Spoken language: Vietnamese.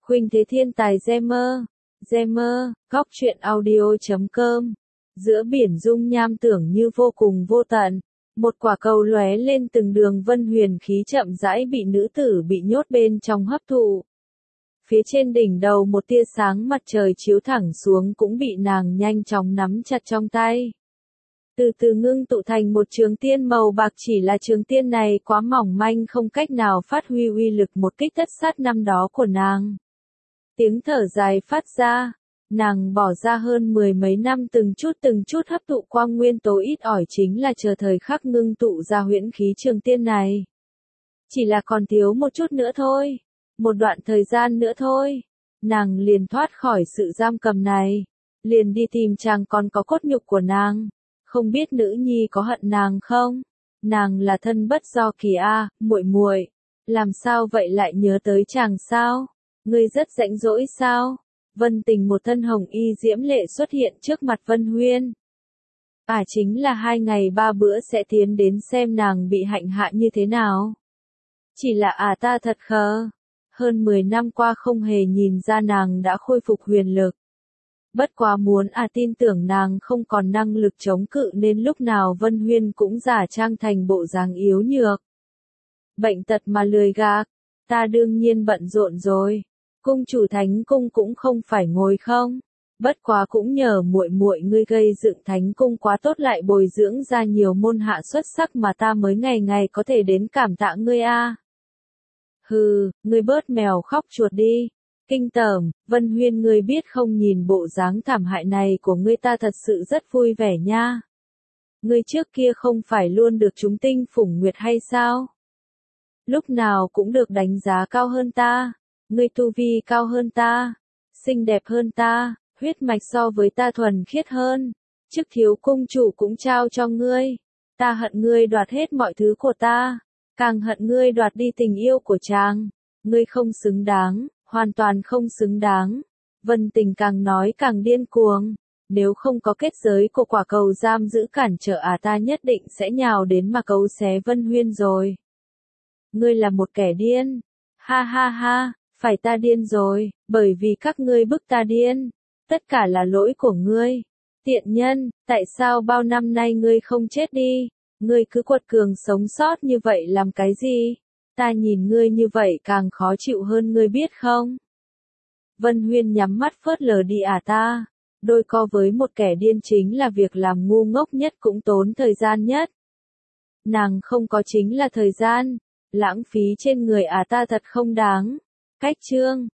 Khuynh Thế Thiên Tài Gamer, góc truyện audio.com. Giữa biển dung nham tưởng như vô cùng vô tận, một quả cầu lóe lên từng đường vân huyền khí chậm rãi bị nữ tử bị nhốt bên trong hấp thụ. Phía trên đỉnh đầu một tia sáng mặt trời chiếu thẳng xuống cũng bị nàng nhanh chóng nắm chặt trong tay. Từ từ ngưng tụ thành một trường tiên màu bạc, chỉ là trường tiên này quá mỏng manh không cách nào phát huy uy lực một kích tất sát năm đó của nàng. Tiếng thở dài phát ra, nàng bỏ ra hơn 10 mấy năm từng chút hấp thụ quang nguyên tố ít ỏi chính là chờ thời khắc ngưng tụ ra huyễn khí trường tiên này. Chỉ là còn thiếu một chút nữa thôi, một đoạn thời gian nữa thôi, nàng liền thoát khỏi sự giam cầm này, liền đi tìm chàng còn có cốt nhục của nàng. Không biết nữ nhi có hận nàng không? Nàng là thân bất do kỳ a, muội muội, làm sao vậy lại nhớ tới chàng sao? Ngươi rất rãnh rỗi sao? Vân Tình một thân hồng y diễm lệ xuất hiện trước mặt Vân Huyên. Chính là 2 ngày 3 bữa sẽ tiến đến xem nàng bị hạnh hạ như thế nào. Chỉ là ta thật khờ, hơn 10 năm qua không hề nhìn ra nàng đã khôi phục huyền lực. Bất quá muốn tin tưởng nàng không còn năng lực chống cự nên lúc nào Vân Huyên cũng giả trang thành bộ dáng yếu nhược. Bệnh tật mà lười gạt, ta đương nhiên bận rộn rồi. Cung chủ thánh cung cũng không phải ngồi không. Bất quá cũng nhờ muội muội ngươi gây dựng thánh cung quá tốt lại bồi dưỡng ra nhiều môn hạ xuất sắc mà ta mới ngày ngày có thể đến cảm tạ ngươi a. Hừ, ngươi bớt mèo khóc chuột đi. Kinh tởm, Vân Huyên ngươi biết không, nhìn bộ dáng thảm hại này của ngươi ta thật sự rất vui vẻ nha. Ngươi trước kia không phải luôn được chúng tinh phủng nguyệt hay sao? Lúc nào cũng được đánh giá cao hơn ta, ngươi tu vi cao hơn ta, xinh đẹp hơn ta, huyết mạch so với ta thuần khiết hơn, chức thiếu cung chủ cũng trao cho ngươi. Ta hận ngươi đoạt hết mọi thứ của ta, càng hận ngươi đoạt đi tình yêu của chàng. Ngươi không xứng đáng. Hoàn toàn không xứng đáng. Vân Tình càng nói càng điên cuồng. Nếu không có kết giới của quả cầu giam giữ cản trở ta nhất định sẽ nhào đến mà cấu xé Vân Huyên rồi. Ngươi là một kẻ điên. Ha ha ha, phải ta điên rồi, bởi vì các ngươi bức ta điên. Tất cả là lỗi của ngươi. Tiện nhân, tại sao bao năm nay ngươi không chết đi? Ngươi cứ quật cường sống sót như vậy làm cái gì? Ta nhìn ngươi như vậy càng khó chịu hơn ngươi biết không? Vân Huyên nhắm mắt phớt lờ đi ta. Đôi co với một kẻ điên chính là việc làm ngu ngốc nhất cũng tốn thời gian nhất. Nàng không có chính là thời gian. Lãng phí trên người ta thật không đáng. Cách chương.